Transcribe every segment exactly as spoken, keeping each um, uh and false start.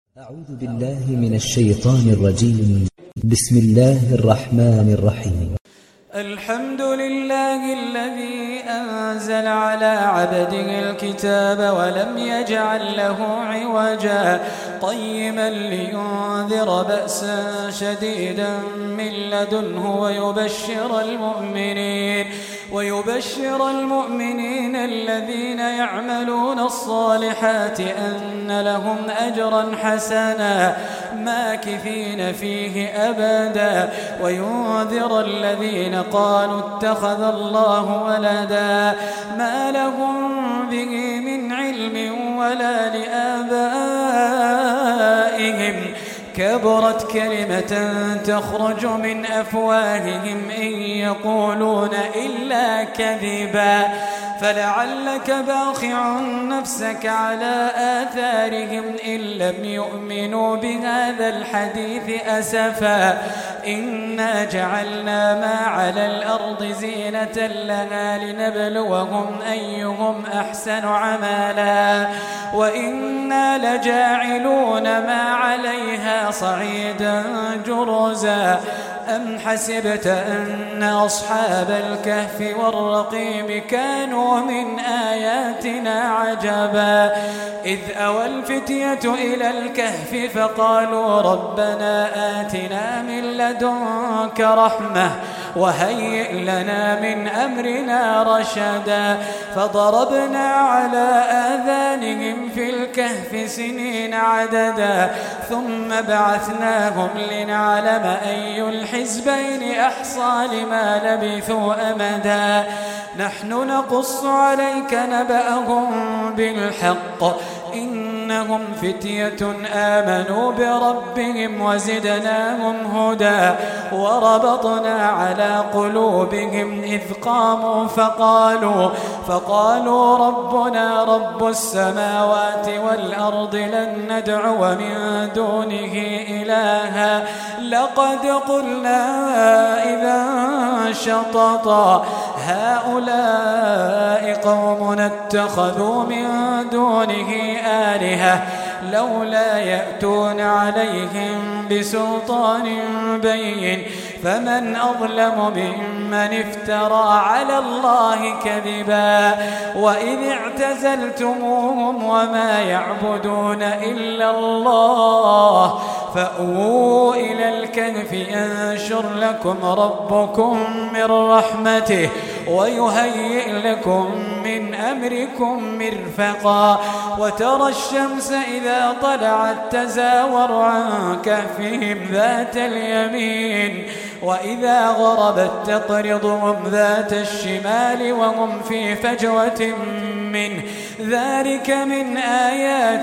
أعوذ بالله من الشيطان الرجيم. بسم الله الرحمن الرحيم. الحمد لله الذي أنزل على عبده الكتاب ولم يجعل له عوجا قيما لينذر بأسا شديدا من لدنه ويبشر المؤمنين ويبشر المؤمنين الذين يعملون الصالحات أن لهم أجرا حسنا ماكثين فيه أبدا وينذر الذين قالوا اتخذ الله ولدا ما لهم به من علم ولا لآبائهم كبرت كلمة تخرج من أفواههم إن يقولون إلا كذبا فلعلك باخع نفسك على آثارهم إن لم يؤمنوا بهذا الحديث أسفا إنا جعلنا ما على الأرض زينة لها لنبلوهم أيهم أحسن عملا وإنا لجاعلون ما عليها صعيدا جرزا أم حسبت أن أصحاب الكهف والرقيم كانوا من آياتنا عجبا إذ أوى الفتية إلى الكهف فقالوا ربنا آتنا من لدنك رحمة وهيئ لنا من أمرنا رشدا فضربنا على آذانهم في الكهف سنين عددا ثم بعثناهم لنعلم أي الحزبين أحصى لما لبثوا أمدا نحن نقص عليك نبأهم بالحق إنهم فتية آمنوا بربهم وزدناهم هدى وربطنا على قلوبهم إذ قاموا فقالوا فقالوا ربنا رب السماوات والأرض لن ندعو من دونه إلها لقد قلنا إذا شططا هؤلاء قومنا اتخذوا من دونه آلهة لولا يأتون عليهم بسلطان بين فمن أظلم ممن افترى على الله كذبا وإذ اعتزلتموهم وما يعبدون إلا الله فأووا إلى الكهف ينشر لكم ربكم من رحمته ويهيئ لكم من أمركم مرفقا وترى الشمس إذا طلعت تزاور عن كهفهم ذات اليمين وإذا غربت تقرضهم ذات الشمال وهم في فجوة منه ذلك من آيات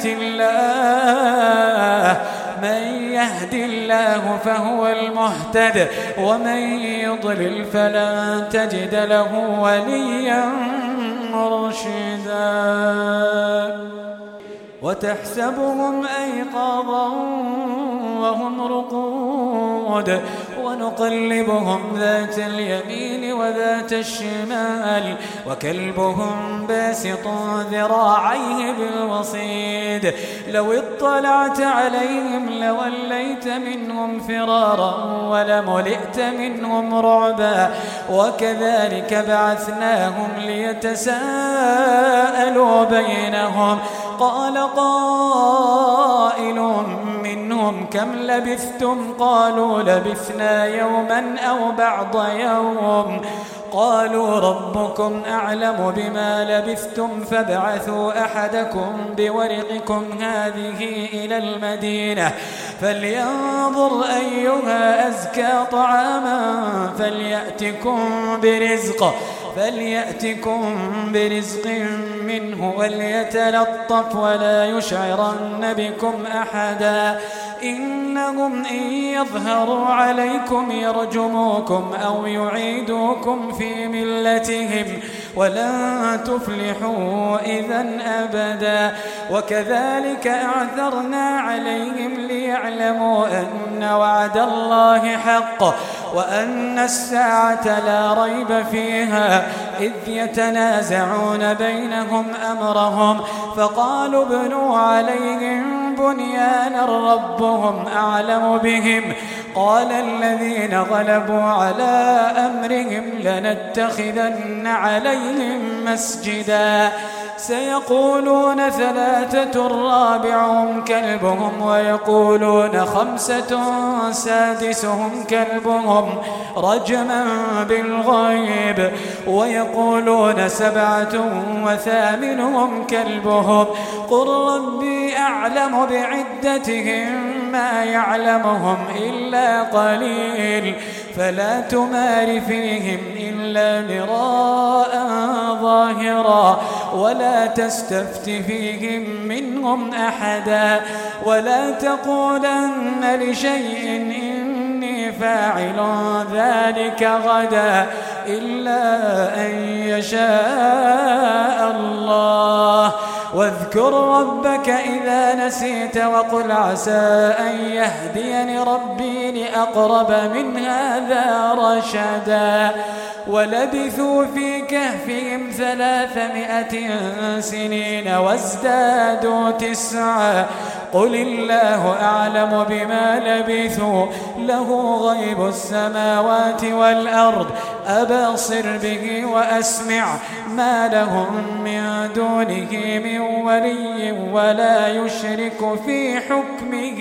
الله من يهد الله فهو المهتد ومن يضلل فلن تجد له وليا مرشدا وتحسبهم أيقاظا وهم رقود ونقلبهم ذات اليمين وذات الشمال وكلبهم باسط ذراعيه بالوصيد لو اطلعت عليهم لوليت منهم فرارا ولملئت منهم رعبا وكذلك بعثناهم ليتساءلوا بينهم قال قائل منهم كم لبثتم قالوا لبثنا يوما أو بعض يوم قالوا ربكم أعلم بما لبثتم فابعثوا أحدكم بورقكم هذه إلى المدينة فلينظر أيها أزكى طعاما فليأتكم برزق فليأتكم برزق منه وليتلطف ولا يشعرن بكم أحدا إنهم إن يظهروا عليكم يرجموكم أو يعيدوكم في ملتهم ولن تفلحوا إذا أبدا وكذلك أعثرنا عليهم ليعلموا أن وعد الله حق وأن الساعة لا ريب فيها إذ يتنازعون بينهم أمرهم فقالوا ابنوا عليهم بنيانا ربهم أعلم بهم قال الذين غلبوا على أمرهم لنتخذن عليهم مسجدا سيقولون ثلاثة رابعهم كلبهم ويقولون خمسة سادسهم كلبهم رجما بالغيب ويقولون سبعة وثامنهم كلبهم قل ربي أعلم بعدتهم ما يعلمهم إلا قليل فلا تمار فيهم إلا مراء ظاهرا ولا تستفت فيهم منهم أحدا ولا تقولن لشيء إني فاعل ذلك غدا إلا أن يشاء الله واذكر ربك إذا نسيت وقل عسى أن يهديني ربي لأقرب من هذا رشدا ولبثوا في كهفهم ثلاثمائة سنين وازدادوا تسعا قل الله أعلم بما لبثوا له غيب السماوات والأرض أبصر به وأسمع ما لهم من دونه من ولي ولا يشرك في حكمه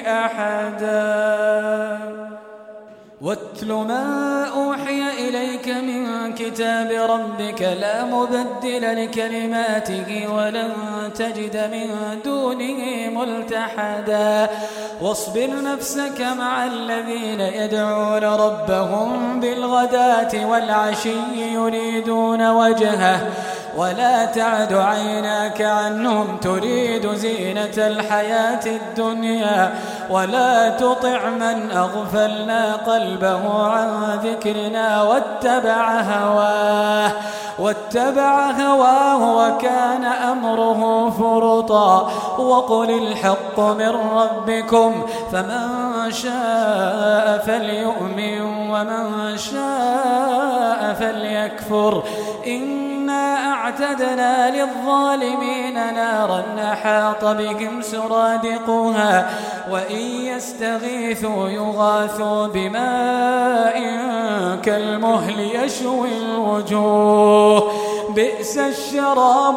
أحدا واتل ما أوحي إليك من كتاب ربك لا مبدل لكلماته ولن تجد من دونه ملتحدا واصبر نفسك مع الذين يدعون ربهم بالغداة والعشي يريدون وجهه ولا تعد عيناك عنهم تريد زينة الحياة الدنيا ولا تطع من أغفلنا قلبه عن ذكرنا واتبع هواه واتبع هواه وكان أمره فرطا وقل الحق من ربكم فمن شاء فليؤمن ومن شاء فليكفر إنا أعتدنا للظالمين نارا أحاط بهم سرادقها وإن يستغيثوا يغاثوا بماء كالمهل يشوي الوجوه بئس الشراب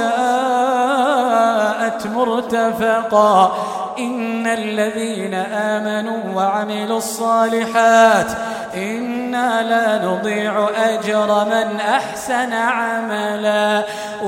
وساءت مرتفقا إن الذين آمنوا وعملوا الصالحات إنا لا نضيع أجر من أحسن عملا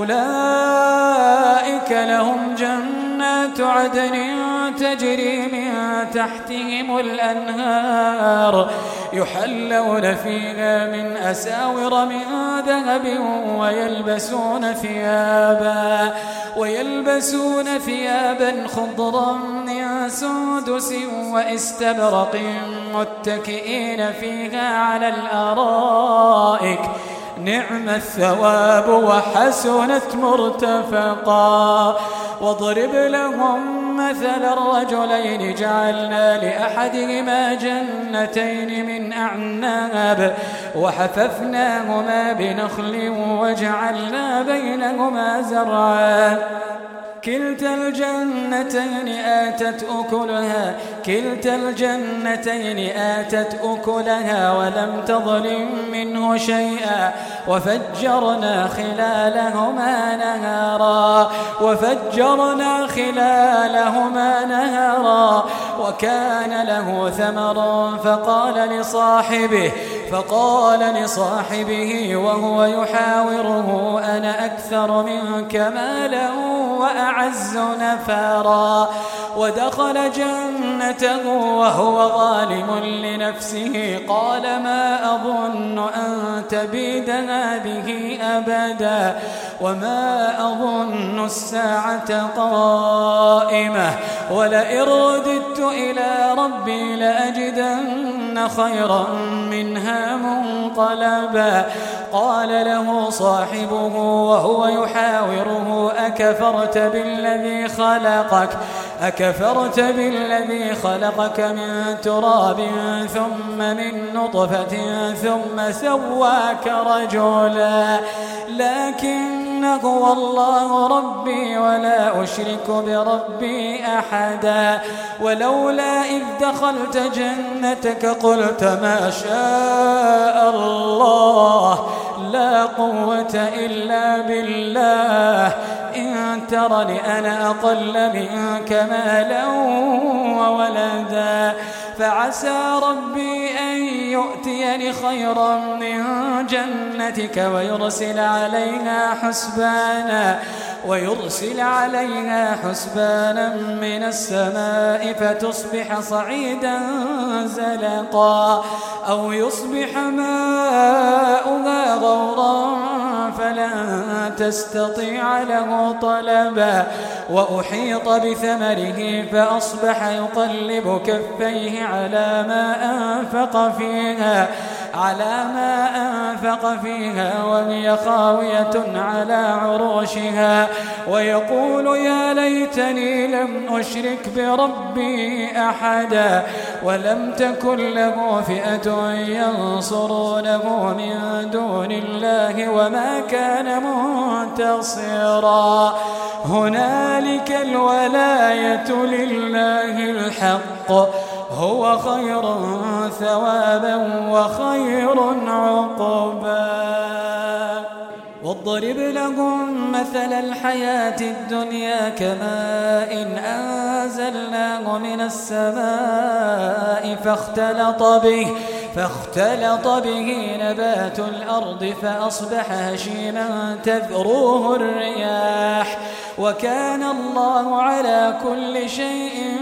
أولئك لهم جنات عدن تجري من تحتهم الأنهار يحلون فيها من أساور من ذهب ويلبسون ثيابا ويلبسون ثيابا خضرا من سندس واستبرق متكئين فيها على الأرائك نعم الثواب وحسنت مرتفقا واضرب لهم مثل الرجلين جعلنا لأحدهما جنتين من أعناب وحففناهما بنخل وجعلنا بينهما زرعا كلتا الجنتين آتت أكلها كلتا الجنتين آتت أكلها ولم تظلم منه شيئا وفجرنا خلالهما نهرا وفجرنا خلالهما نهرا وكان له ثمر فقال لصاحبه فقال لصاحبه وهو يحاوره أنا أكثر منك مالا وأعز نفرا ودخل جنته وهو ظالم لنفسه قال ما أظن أن تبيد هذه أبدا وما أظن الساعة قائمة ولئن رددت إلى ربي لأجدن خيرا منها منقلبا قال له صاحبه وهو يحاوره أكفرت بالذي خلقك أكفرت بالذي خلقك من تراب ثم من نطفة ثم سواك رجلا لكن هو الله ربي ولا أشرك بربي أحدا ولولا إذ دخلت جنتك قلت ما شاء الله لا قوة إلا بالله إن ترني أنا أقل منك مالا وولدا فعسى ربي أن يؤتيني خيرا من جنتك ويرسل عليها حسبانا ويرسل عليها حسبانا من السماء فتصبح صعيدا زلقا أو يصبح ماؤها غورا فلن تستطيع له طلبا وأحيط بثمره فأصبح يقلب كفيه على ما أنفق فيها على ما أنفق فيها وهي خاوية على عروشها ويقول يا ليتني لم أشرك بربي أحدا ولم تكن له فئة ينصرونه من دون الله وما كان منتصرا هنالك الولاية لله الحق هو خير ثوابا وخير عقبا واضرب لهم مثل الحياة الدنيا كماء إن أنزلناه من السماء فاختلط به فاختلط به نبات الأرض فأصبح هشيما تذروه الرياح وكان الله على كل شيء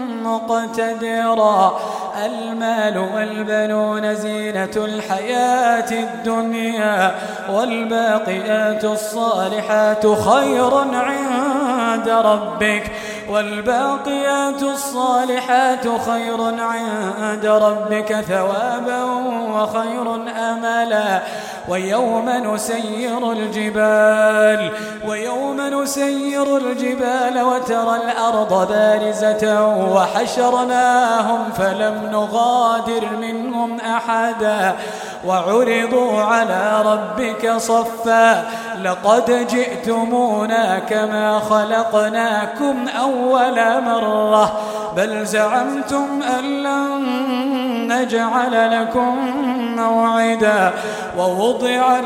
مقتدرا المال والبنون زينة الحياة الدنيا والباقيات الصالحات خير عند ربك والباقيات الصالحات خير عند ربك ثوابا وخير أملا ويوم نسير الجبال ويوم نسير الجبال وترى الأرض بارزة وحشرناهم فلم نغادر منهم أحدا وعرضوا على ربك صفا لقد جئتمونا كما خلقناكم أول مرة بل زعمتم أن لن نجعل لكم موعدا ووضع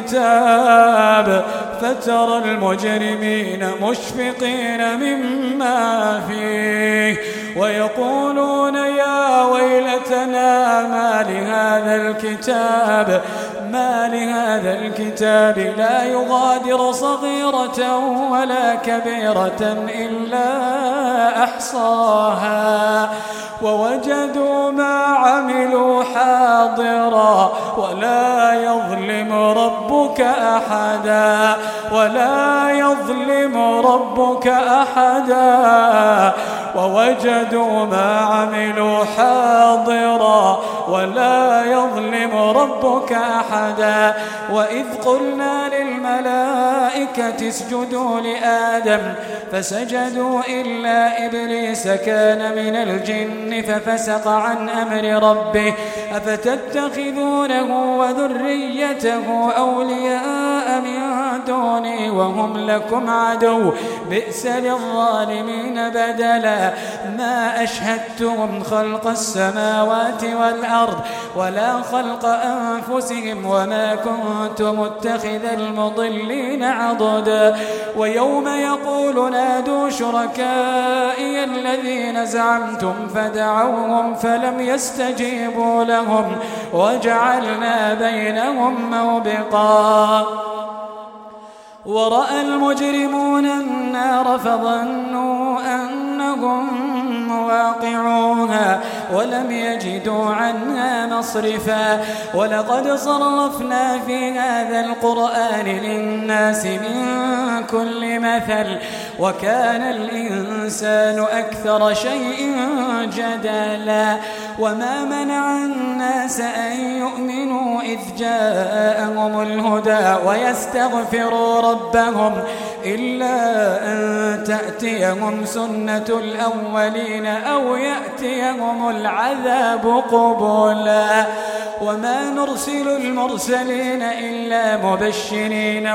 الكتاب فترى المجرمين مشفقين مما فيه ويقولون يا ويلتنا ما لهذا الكتاب ما لهذا الكتاب لا يغادر صغيرة ولا كبيرة إلا أحصاها ووجدوا ما عملوا حاضرا ولا يظلم ربك أحدا ولا يظلم ربك أحدا ووجدوا ما عملوا حاضرا ولا يظلم ربك أحدا وإذ قلنا للملائكة اسجدوا لآدم فسجدوا إلا إبليس كان من الجن ففسق عن أمر ربه أفتتخذونه وذريته أولياء من دوني وهم لكم عدو بئس للظالمين بدلا ما أشهدتهم خلق السماوات والأرض ولا خلق أنفسهم وما كنت متخذ المضلين عضدا ويوم يقول نادوا شركائي الذين زعمتم فدعوهم فلم يستجيبوا لهم وجعلنا بينهم موبقا ورأى المجرمون النار فظنوا أنهم مواقعوها ولم يجدوا عنها مصرفا ولقد صرفنا في هذا القرآن للناس من كل مثل وكان الإنسان أكثر شيء جدلا وما منع الناس أن يؤمنوا إذ جاءهم الهدى ويستغفروا ربهم إلا أن تأتيهم سنة الأولين أو يأتيهم العذاب قبلا وما نرسل المرسلين إلا مبشرين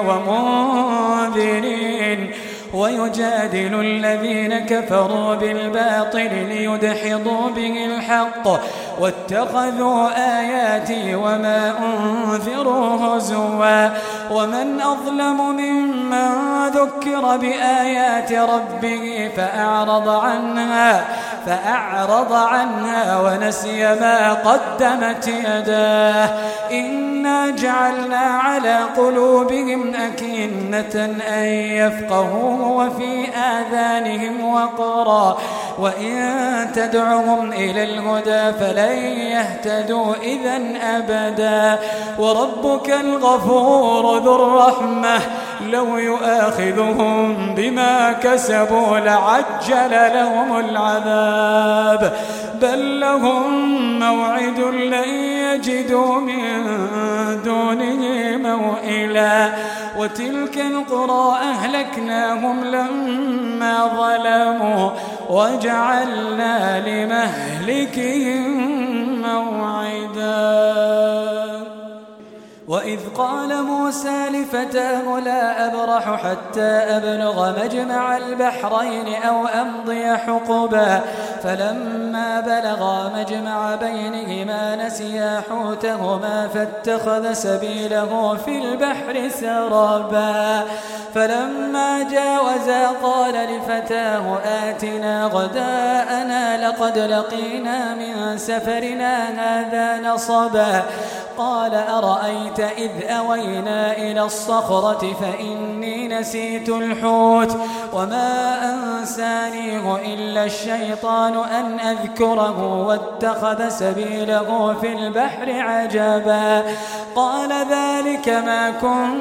ومنذرين ويجادل الذين كفروا بالباطل ليدحضوا به الحق واتخذوا آياتي وما أنذروا هزوا ومن أظلم ممن ذكر بآيات ربه فأعرض عنها فأعرض عنها ونسي ما قدمت يداه إنا جعلنا على قلوبهم أكنة أن يفقهوه وفي آذانهم وقرا وإن تدعهم إلى الهدى فلن يهتدوا إذن أبدا وربك الغفور ذو الرحمة لو يؤاخذهم بما كسبوا لعجل لهم العذاب بل لهم موعد لن يجدوا من دونه موئلا وتلك القرى أهلكناهم لما ظلموا وجعلنا لمهلكهم موعدا وإذ قال موسى لفتاه لا أبرح حتى أبلغ مجمع البحرين أو أمضي حقبا فلما بلغا مجمع بينهما نسيا حوتهما فاتخذ سبيله في البحر سربا فلما جاوزا قال لفتاه آتنا غداءنا لقد لقينا من سفرنا هذا نصبا قال أرأيت إذ أوينا إلى الصخرة فإني نسيت الحوت وما أنسانيه إلا الشيطان أن أذكره واتخذ سبيله في البحر عجبا قال ذلك ما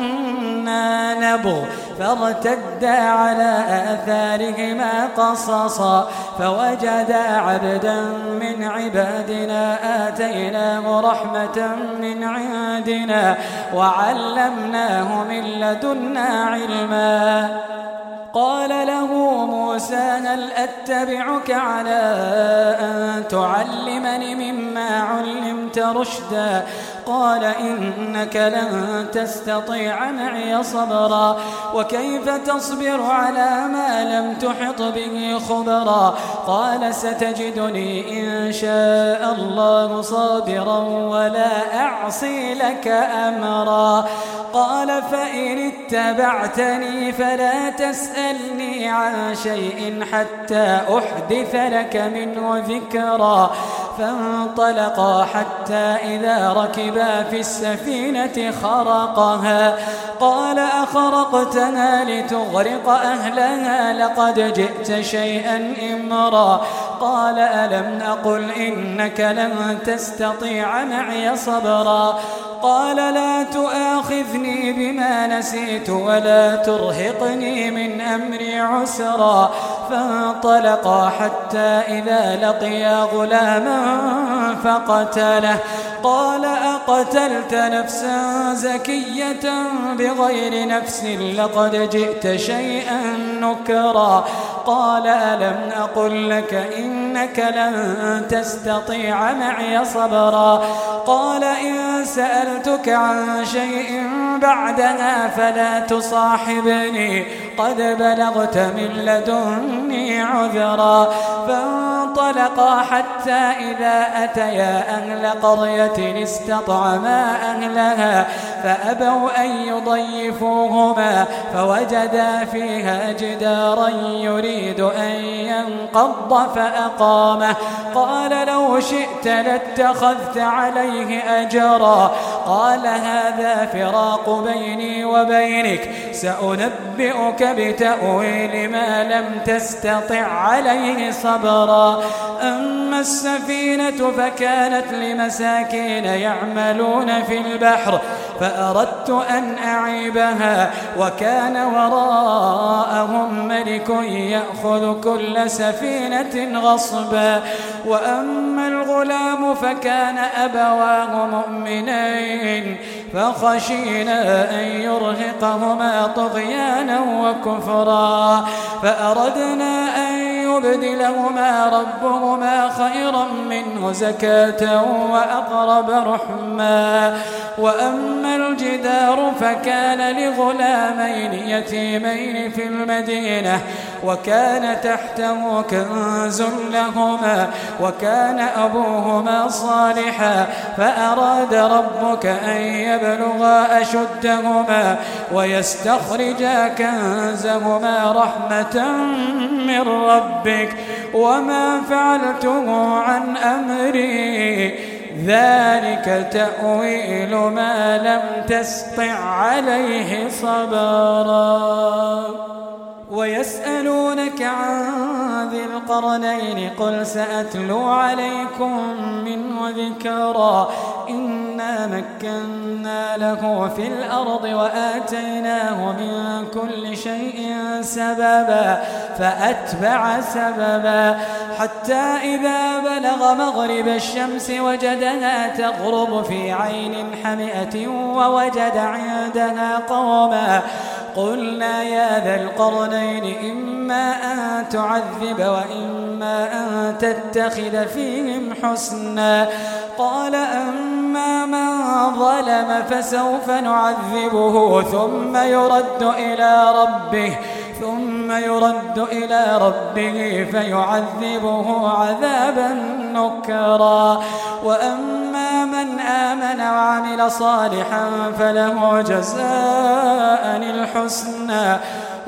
كنا نبغ فارتدا على آثارهما قصصا فوجدا عبدا من عبادنا آتيناه رحمة من عندنا وعلمناه من لدنا علما قال له موسى هل أتبعك على أن تعلمني مما علمت رشدا قال إنك لن تستطيع معي صبرا وكيف تصبر على ما لم تحط به خبرا قال ستجدني إن شاء الله صابرا ولا أعصي لك أمرا قال فإن اتبعتني فلا تسألني عن شيء حتى أحدث لك منه ذكرا فانطلقا حتى إذا ركبا في السفينة خرقها قال أخرقتها لتغرق أهلها لقد جئت شيئا إمرا قال ألم أقل إنك لن تستطيع معي صبرا قال لا تؤاخذني بما نسيت ولا ترهقني من أمري عسرا فانطلقا حتى إذا لقيا غلاما فقتله قال أقتلت نفسا زكية بغير نفس لقد جئت شيئا نكرا قال ألم أقل لك إنك لن تستطيع معي صبرا قال إن سألتك عن شيء بعدها فلا تصاحبني قد بلغت من لدني عذرا فانطلقا حتى إذا أتيا أهل قرية استطعما أهلها فأبوا أن يضيفوهما فوجدا فيها جدارا يريد أن ينقض فأقامه قال لو شئت لاتخذت عليه أجرا قال هذا فراق بيني وبينك سأنبئك بتأويل ما لم تستطع عليه صبرا أما السفينة فكانت لمساكين يعملون في البحر فأردت أن أعيبها وكان وراءهم ملك يأخذ كل سفينة غصبا وأما الغلام فكان أبواه مؤمنين فخشينا أن يرهقهما طغيانا وكفرا فأردنا أن يبدلهما ربهما خيرا منه زكاة وأقرب رحما وأما الجدار فكان لغلامين يتيمين في المدينة وكان تحته كنز لهما وكان أبوهما صالحا فأراد ربك أن يبلغا أشدهما ويستخرجا كنزهما رحمة من ربك وما فعلته عن أمري ذلك تأويل ما لم تسطع عليه صبرا ويسألونك عن ذي القرنين قل سأتلو عليكم منه ذكرا إنا مكنا له في الأرض وآتيناه من كل شيء سببا فأتبع سببا حتى إذا بلغ مغرب الشمس وجدها تغرب في عين حمئة ووجد عندها قوما قلنا يا ذا القرنين إما أن تعذب وإما أن تتخذ فيهم حسنا قال أما من ظلم فسوف نعذبه ثم يرد إلى ربه ثم يرد إلى ربه فيعذبه عذابا نكرا وأما من آمن وعمل صالحا فله جزاء الحسنى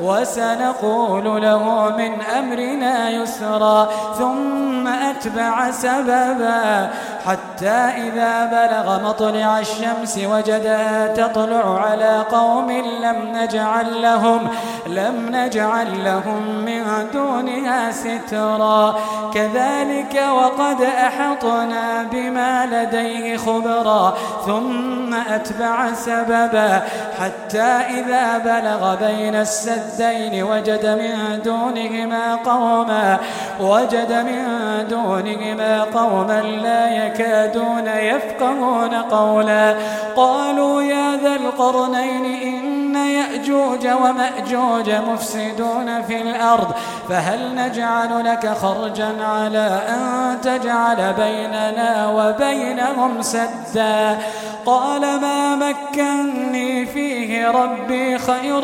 وسنقول له من أمرنا يسرا ثم أتبع سببا حتى إذا بلغ مطلع الشمس وجدها تطلع على قوم لم نجعل لهم لم نجعل لهم من دونها سترا كذلك وقد أحطنا بما لديه خبرا ثم أتبع سببا حتى إذا بلغ بين السدين وجد من دونهما قوما وجد من دونهما قوما لا يكادون يفقهون قولا قالوا يا ذا القرنين إن يأجوج ومأجوج مفسدون في الأرض فهل نجعل لك خرجا على أن تجعل بيننا وبينهم سدا قال ما مكنني فيه ربي خير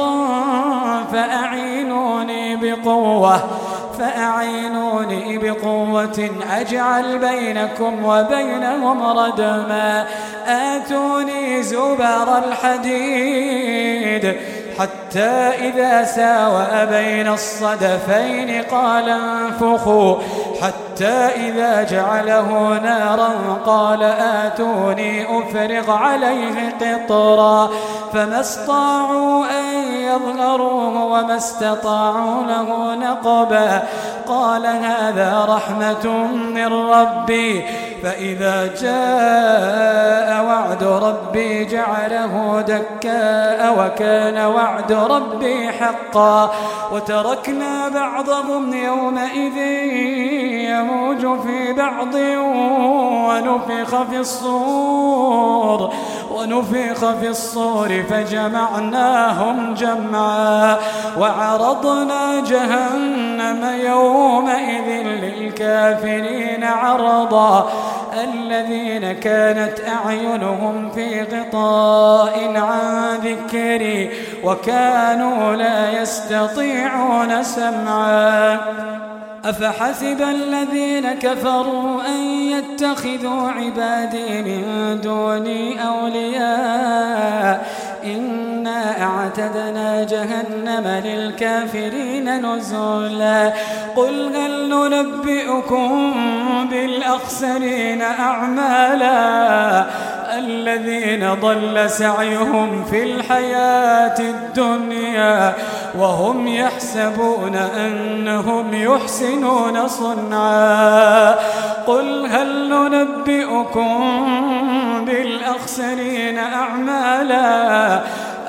فأعينوني بقوة فأعينوني بقوة أجعل بينكم وبينهم ردما آتوني زبر الحديد حتى إذا ساوى بين الصدفين قال انفخوا حتى إذا جعله نارا قال آتوني أفرغ عليه قطرا فما استطاعوا أن يظهروه وما استطاعوا له نقبا قال هذا رحمة من ربي فإذا جاء وعد ربي جعله دكاء وكان وعد ربي حقا وتركنا بعضهم يومئذ يموج في بعض ونفخ في الصور ونفخ في الصور فجمعناهم جمعا وعرضنا جهنم يومئذ للكافرين عرضا الذين كانت أعينهم في غطاء عن ذكري وكانوا لا يستطيعون سمعا أفحسب الذين كفروا أن يتخذوا عبادي من دوني أولياء إنا أعتدنا جهنم للكافرين نزلا قل هل ننبئكم بالأخسرين أعمالا الذين ضل سعيهم في الحياة الدنيا وهم يحسبون أنهم يحسنون صنعا قل هل ننبئكم بالأخسرين أعمالا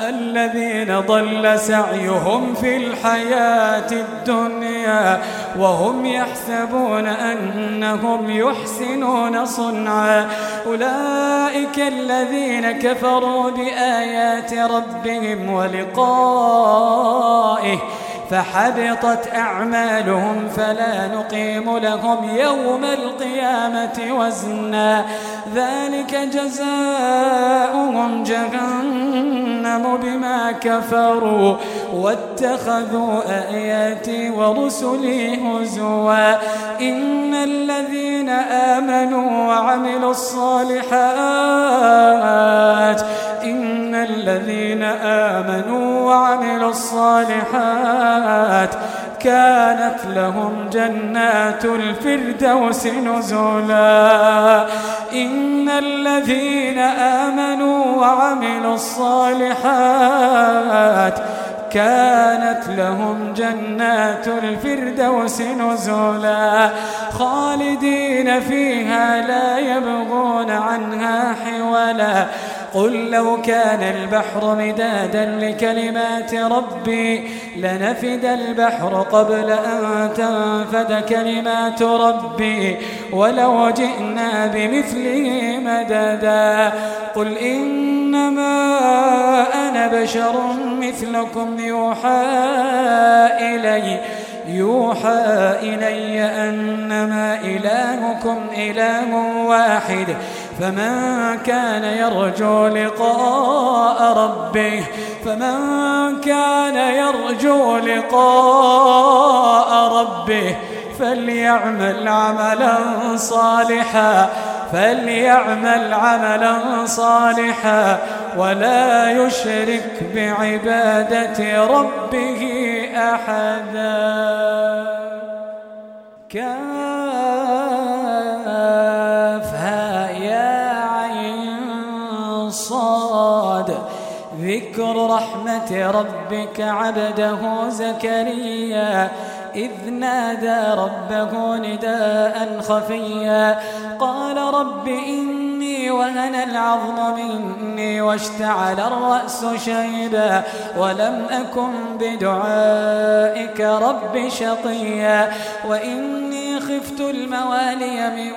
الذين ضل سعيهم في الحياة الدنيا وهم يحسبون أنهم يحسنون صنعا أولئك الذين كفروا بآيات ربهم ولقائه فحبطت أعمالهم فلا نقيم لهم يوم القيامة وزنا ذلك جزاؤهم جهنم بما كفروا واتخذوا آياتي ورسلي هزوا إن الذين آمنوا وعملوا الصالحات إن الذين آمنوا وعملوا الصالحات كانت لهم جنات الفردوس نزلا إن الذين آمنوا وعملوا الصالحات كانت لهم جنات الفردوس نزلا خالدين فيها لا يبغون عنها حولا قل لو كان البحر مدادا لكلمات ربي لنفد البحر قبل أن تنفد كلمات ربي ولو جئنا بمثله مددا قل إنما أنا بشر مثلكم يوحى إلي يوحى إلي أنما إلهكم إله واحد فمن كان يرجو لقاء ربه فمن كان يرجو لقاء ربه فليعمل عملا صالحا فليعمل عملا صالحا ولا يشرك بعبادة ربه أحدا كافها يا عين صاد ذكر رحمة ربك عبده زكريا إذ نادى ربه نداء خفيا قال رب إني وهن العظم مني واشتعل الرأس شيبا ولم أكن بدعائك رب شقيا وإني خفت الموالي من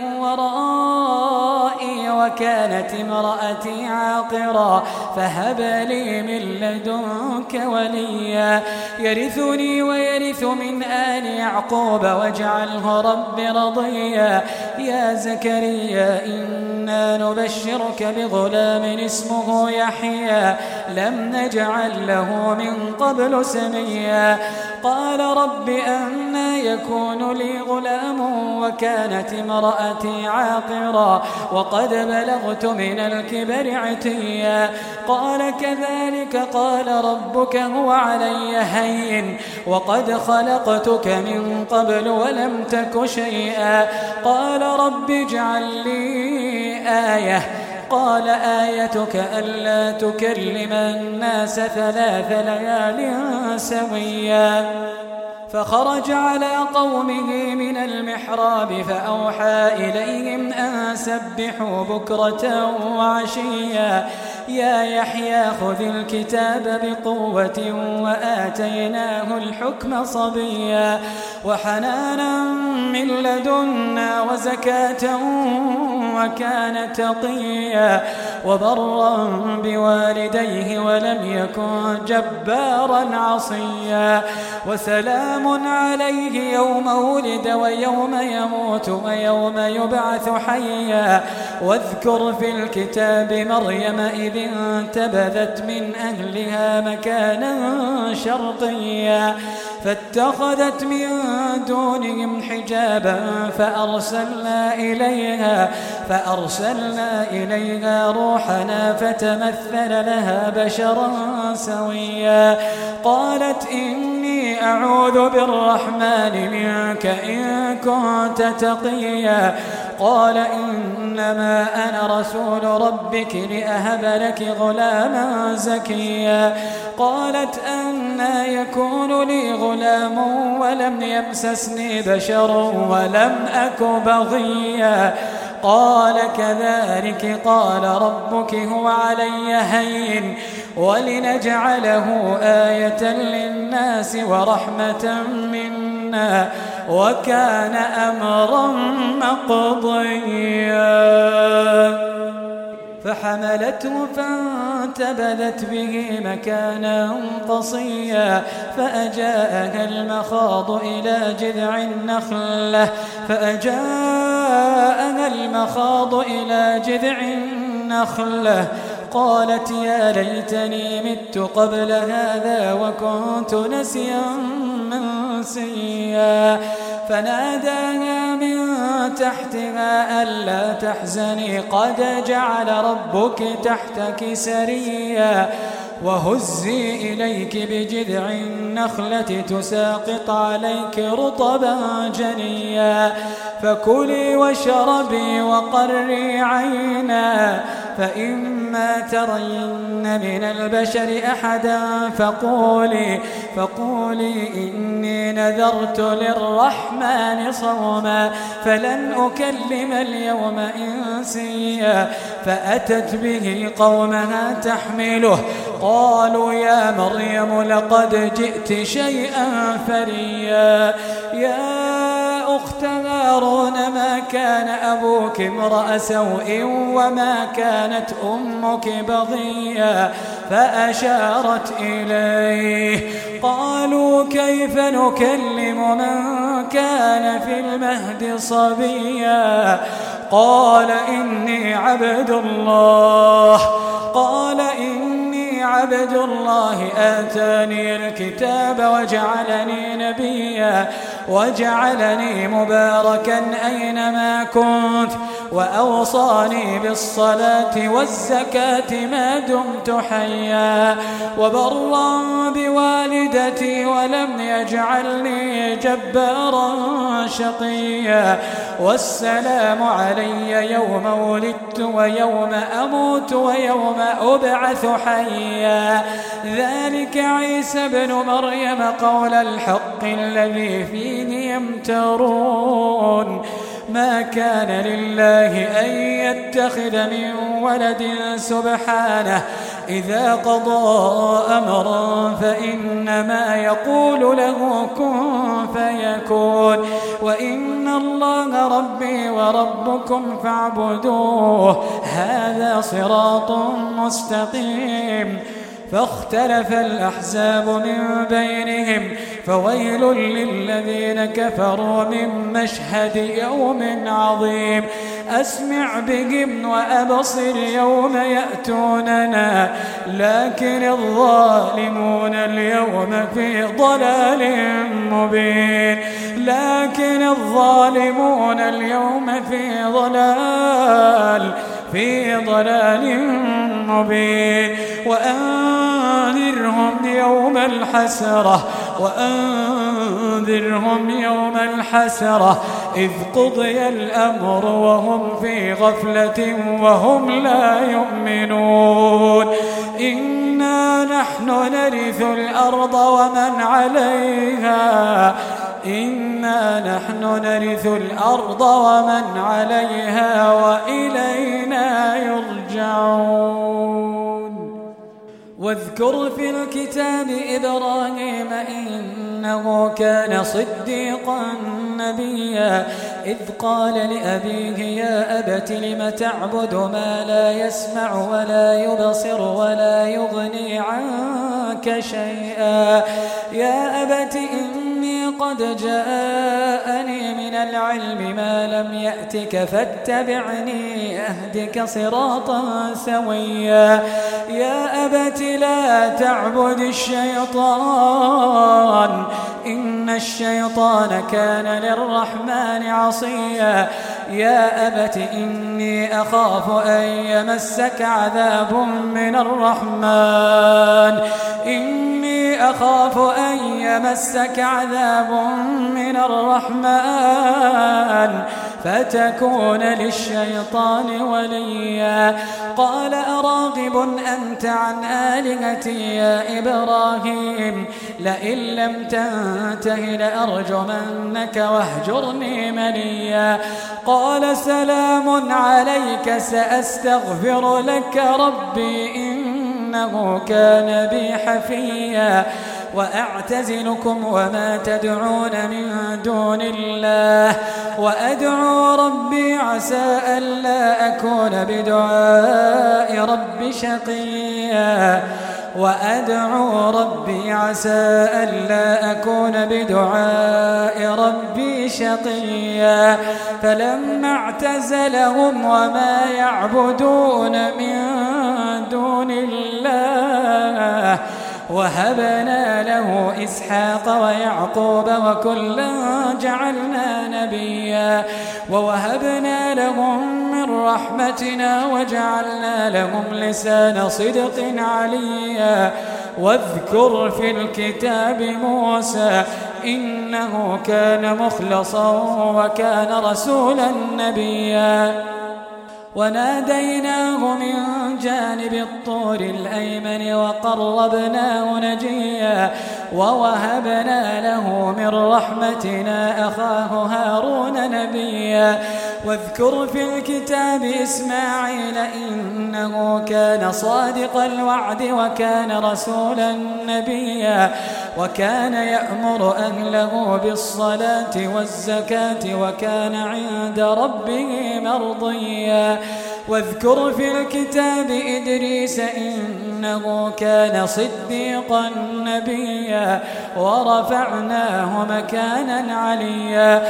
ورائي وكانت امرأتي عاقرا فهب لي من لدنك وليا يرثني ويرث من آل يعقوب واجعله رب رضيا يا زكريا إنا نبشرك بغلام اسمه يحيى لم نجعل له من قبل سميا قال رب أنى يكون لي غلام وكانت امرأتي عاقرا وقد بلغت من الكبر عتيا قال كذلك قال ربك هو علي هين وقد خلقتك من قبل ولم تك شيئا قال رب اجعل لي آية قال آيتك ألا تكلم الناس ثلاث ليال سويا فخرج على قومه من المحراب فأوحى إليهم أن سبحوا بكرة وعشيا يا يحيى خذ الكتاب بقوة وآتيناه الحكم صبيا وحنانا من لدنا وزكاة وكان تقيا وبرا بوالديه ولم يكن جبارا عصيا وسلام عليه يوم ولد ويوم يموت ويوم يبعث حيا واذكر في الكتاب مريم إذ انتبذت من أهلها مكانا شرقيا فاتخذت من دونهم حجابا فأرسلنا إليها فأرسلنا إليها روحنا فتمثل لها بشرا سويا قالت إني أعوذ بالرحمن منك إن كنت تقيا قال إنما أنا رسول ربك لأهب لك غلاما زكيا قالت أنى يكون لي غلام ولم يمسسني بشر ولم أك بغيا قال كذلك قال ربك هو علي هين ولنجعله آية للناس ورحمة منا وكان أمرا مقضيا فحملته فانتبذت به مكانا قصيا فأجاءها المخاض إلى جذع النخلة فأجاءها المخاض إلى جذع النخلة قالت يا ليتني مت قبل هذا وكنت نسيا منسيا فناداها من تحتها ألا تحزني قد جعل ربك تحتك سريا وهزي إليك بجذع النخلة تساقط عليك رطبا جنيا فكلي واشربي وقري عينا فإما ترين من البشر أحدا فقولي فقولي إني نذرت للرحمن صوما فلن أكلم اليوم إنسيا فأتت به قومها تحمله قالوا يا مريم لقد جئت شيئا فريا يا أخت هارون ما كان أبوك امرأ سوء وما كانت أمك بغيا فأشارت إليه قالوا كيف نكلم من كان في المهد صبيا قال إني عبد الله قال إني عبد الله آتاني الكتاب وجعلني نبيا وجعلني مباركا أينما كنت وأوصاني بالصلاة والزكاة ما دمت حيا وبرا بوالدتي ولم يجعلني جبارا شقيا والسلام علي يوم ولدت ويوم أموت ويوم أبعث حيا ذلك عيسى بن مريم قول الحق الذي فيه يمترون ما كان لله أن يتخذ من ولد سبحانه إذا قضى أمرا فإنما يقول له كن فيكون وإن الله ربي وربكم فاعبدوه هذا صراط مستقيم فاختلف الأحزاب من بينهم فويل للذين كفروا من مشهد يوم عظيم أسمع بهم وأبصر يوم يأتوننا لكن الظالمون اليوم في ضلال مبين لكن الظالمون اليوم في ضلال في ضلال مبين وأنذرهم يوم الحسرة وأنذرهم يوم الحسرة إذ قضي الأمر وهم في غفلة وهم لا يؤمنون إنا نحن نرث الأرض ومن عليها إنا نحن نرث الأرض ومن عليها وإلينا يرجعون واذكر في الكتاب إبراهيم إنه كان صديقا نبيا إذ قال لأبيه يا أبت لم تعبد ما لا يسمع ولا يبصر ولا يغني عنك شيئا يا أبت إني قد جاءني من العلم ما لم يأتك فاتبعني أهدك صراطا سويا يا أبت لا تعبد الشيطان إن الشيطان كان للرحمن عصيا يا أبت إني أخاف أن يمسك عذاب من الرحمن إني أخاف أن يمسك عذاب من الرحمن فتكون للشيطان وليا قال أراغب أنت عن آلهتي يا إبراهيم لئن لم تنته لأرجمنك واهجرني مليا قال سلام عليك سأستغفر لك ربي إن إنه كان بي حفيا وأعتزلكم وما تدعون من دون الله وأدعو ربي عسى ألا أكون بدعاء ربي شقيا وأدعو ربي عسى ألا أكون بدعاء ربي شقيا فلما اعتزلهم وما يعبدون من دون الله وهبنا له إسحاق ويعقوب وكلا جعلنا نبيا ووهبنا لهم من رحمتنا وجعلنا لهم لسان صدق عليا واذكر في الكتاب موسى إنه كان مخلصا وكان رسولا نبيا وناديناه من جانب الطور الأيمن وقربناه نجيا ووهبنا له من رحمتنا أخاه هارون نبيا واذكر في الكتاب إسماعيل إنه كان صادق الوعد وكان رسولا نبيا وكان يأمر أهله بالصلاة والزكاة وكان عند ربه مرضيا واذكر في الكتاب إدريس إنه كان صديقا نبيا ورفعناه مكانا عليا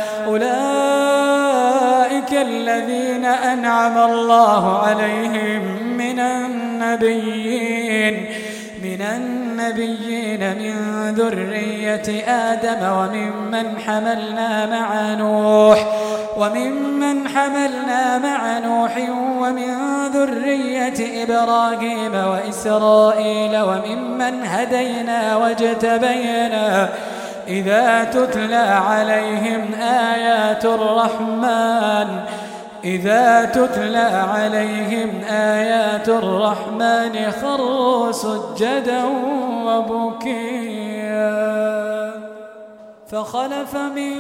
أولئك الذين أنعم الله عليهم من النبيين من النبيين من ذرية آدم وممن حملنا مع نوح وممن حملنا مع نوح ومن ذرية إبراهيم وإسرائيل وممن هدينا واجتبينا إذا تتلى عليهم آيات الرحمن إذا تتلى عليهم آيات الرحمن خروا سجدا وبكيا فخلف من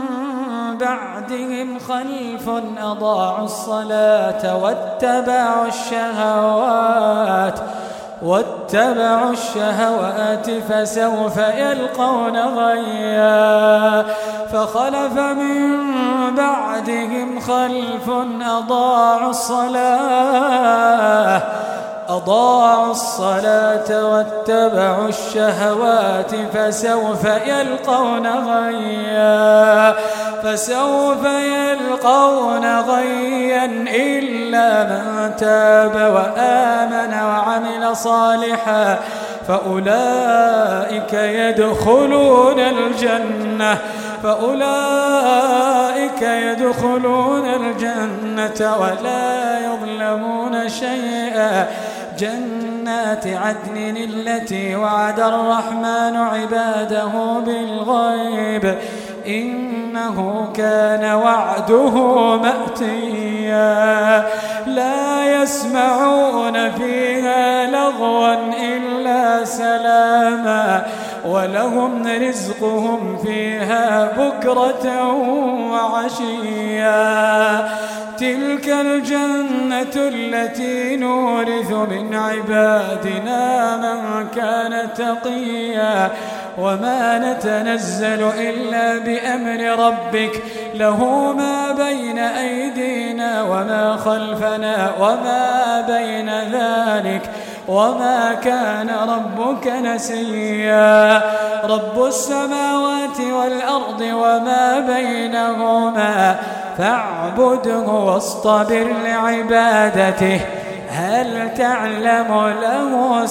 بعدهم خلف أضاعوا الصلاة واتبعوا الشهوات واتبعوا الشهوات فسوف يلقون غيا فخلف من بعدهم خلف أضاعوا الصلاة أضاعوا الصلاة واتبعوا الشهوات فسوف يلقون غيا فسوف يلقون غيا إلا من تاب وآمن وعمل صالحا فأولئك يدخلون الجنة فأولئك يدخلون الجنة ولا يظلمون شيئا جنات عدن التي وعد الرحمن عباده بالغيب إنه كان وعده مأتيا لا يسمعون فيها لغوا إلا سلاما ولهم رزقهم فيها بكرة وعشيا تلك الجنة التي نورث من عبادنا من كان تقيا وما نتنزل إلا بأمر ربك له ما بين أيدينا وما خلفنا وما بين ذلك وما كان ربك نسيا رب السماوات والأرض وما بينهما فاعبده واصطبر لعبادته هل تعلم له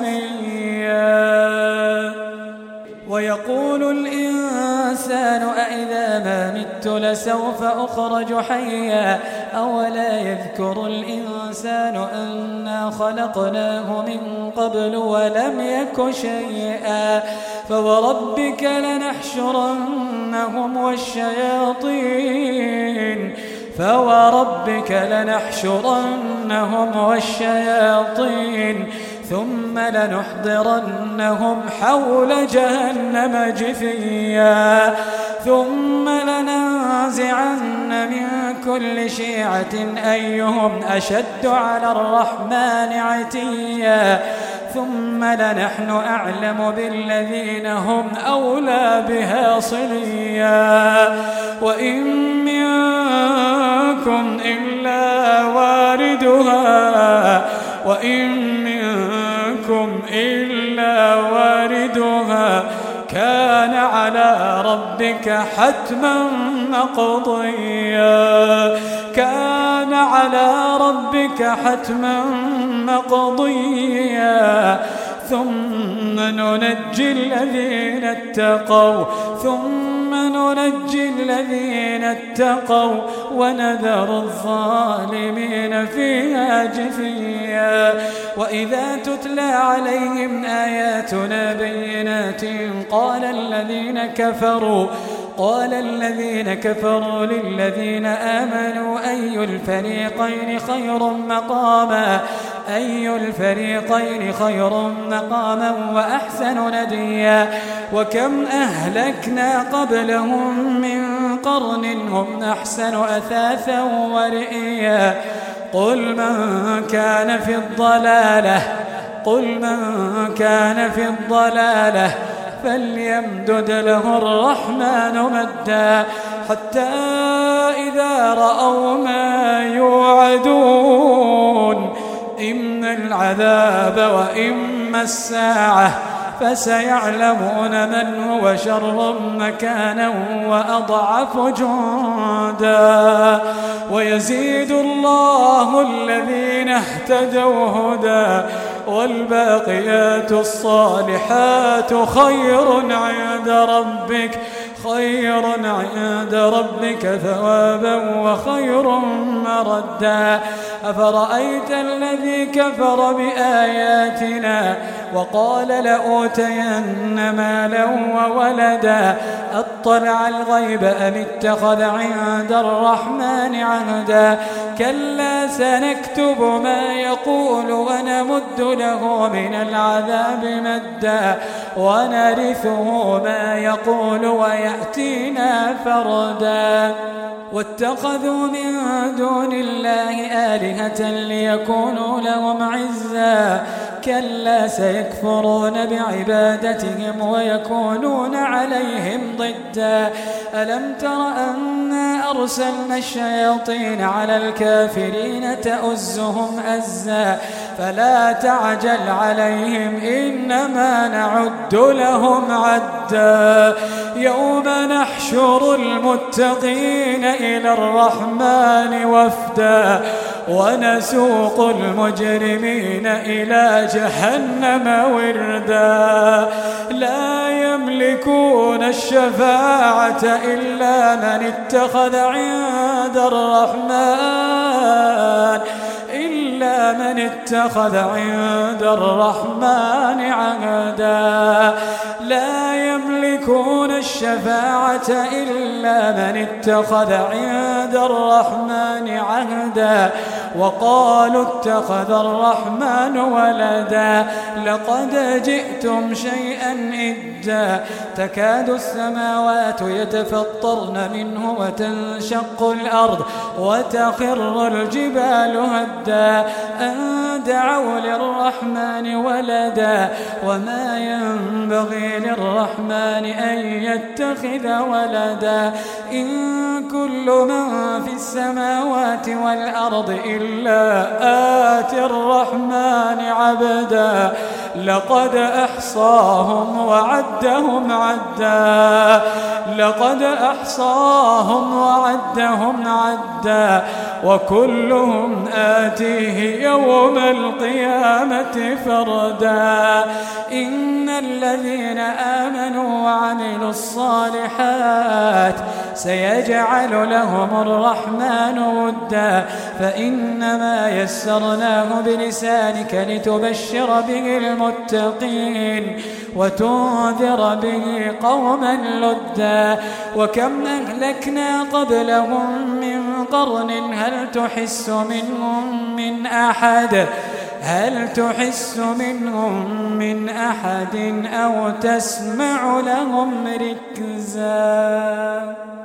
سميا ويقول الإنسان أإذا ما مت لسوف أخرج حيا أولا يذكر الإنسان أنا خلقناه من قبل ولم يك شيئا فوربك لنحشرنهم والشياطين فوربك لنحشرنهم والشياطين ثم لنحضرنهم حول جهنم جثيا ثم لننزعن من كل شيعة أيهم أشد على الرحمن عتيا ثم لنحن أعلم بالذين هم أولى بها صليا وإن منكم إلا واردها وإن منكم إلا واردها كان على ربك حتما مقضيا كان على ربك حتما مقضيا ثم ننجي الذين اتقوا ثم ننجي الذين اتقوا ونذر الظالمين فيها جثيا وإذا تتلى عليهم آياتنا بينات قال الذين كفروا قال الذين كفروا للذين آمنوا أي الفريقين خير مقاما أي الفريقين خير مقاما وأحسن نديا وكم أهلكنا قبلهم من قرن هم أحسن أثاثا ورئيا قل من كان في الضلالة قل من كان في الضلالة فليمدد له الرحمن مدا حتى إذا رأوا ما يوعدون إما العذاب وإما الساعة فسيعلمون من هو شر مكانا وأضعف جندا ويزيد الله الذين اهتدوا هدى والباقيات الصالحات خير عند ربك خير عند ربك ثوابا وخير مردا أفرأيت الذي كفر بآياتنا وقال لأوتين مالا وولدا أطلع الغيب أم اتخذ عند الرحمن عهدا كلا سنكتب ما يقول ونمد له من العذاب مدا ونرثه ما يقول ويأتينا فردا واتخذوا من دون الله آلهة ليكونوا لهم عزا كلا سيكفرون بعبادتهم ويكونون عليهم ضدا ألم تر أنا أرسلنا الشياطين على الكافرين تؤزهم أزا فلا تعجل عليهم إنما نعد لهم عدا يوم نحشر المتقين إلى الرحمن وفدا ونسوق المجرمين إلى جهنم وردا لا يملكون الشفاعة إلا من اتخذ عند الرحمن إلا من اتخذ عند الرحمن عهدا لا يملكون الشفاعة إلا من اتخذ عند الرحمن عهدا وقالوا اتخذ الرحمن ولدا لقد جئتم شيئا إدا تكاد السماوات يتفطرن منه وتنشق الأرض وتخر الجبال هدا أن دعوا للرحمن ولدا وما ينبغي للرحمن أن يتخذ ولدا إن كل من في السماوات والأرض إلا آتي الرحمن عبدا لقد أحصاهم وعدهم عدا لقد أحصاهم وعدهم عدا وكلهم آتيه يوم القيامة فردا إن الذين آمنوا وعملوا الصالحات سيجعل لهم الرحمن ودا فإنما يسرناه بلسانك لتبشر به المتقين وتنذر به قوما لدا وكم أهلكنا قبلهم من قرن هل تحس منهم من أحد هل تحس منهم من أحد أو تسمع لهم ركزا.